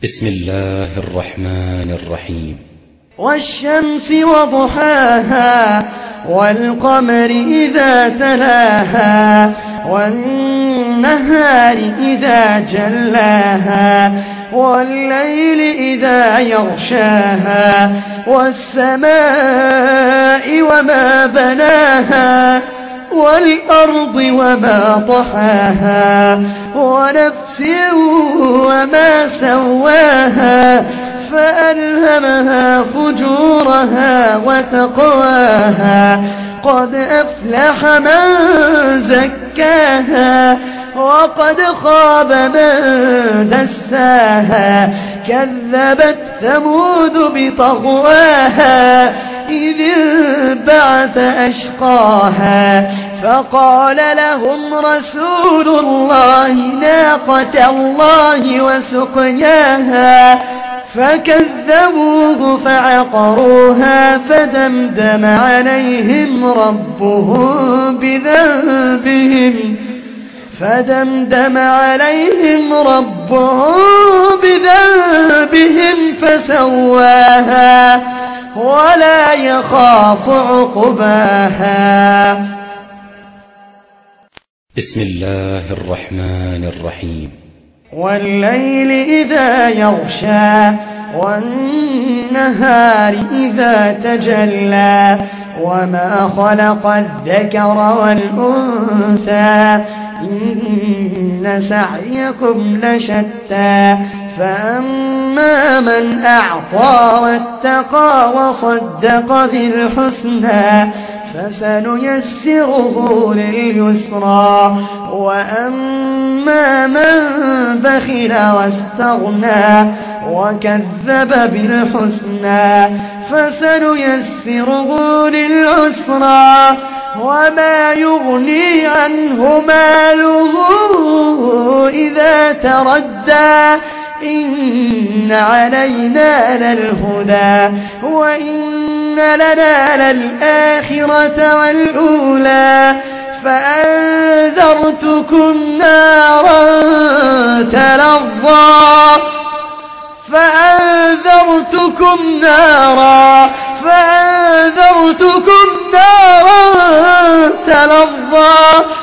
بسم الله الرحمن الرحيم. والشمس وضحاها والقمر إذا تلاها والنهار إذا جلاها والليل إذا يغشاها والسماء وما بناها والأرض وما طحاها ونفس وما سواها فألهمها فجورها وتقواها قد أفلح من زكاها وقد خاب من دساها كذبت ثمود بطغواها إذ انبعث أشقاها فقال لهم رسول الله ناقة الله وسقياها فكذبوه فعقروها فدمدم عليهم ربهم بذنبهم فسواها ولا يخاف عقباها. بسم الله الرحمن الرحيم. والليل إذا يغشى والنهار إذا تجلى وما خلق الذكر والأنثى إن سعيكم لشتى فأما من أعطى واتقى وصدق بالحسنى فسنيسره لليسرى وأما من بخل واستغنى وكذب بالحسنى فسنيسره للعسرى وما يغني عنه ماله إذا تردى إن علينا للهدى وإن لنا للآخرة والأولى فأنذرتكم نارا تلظى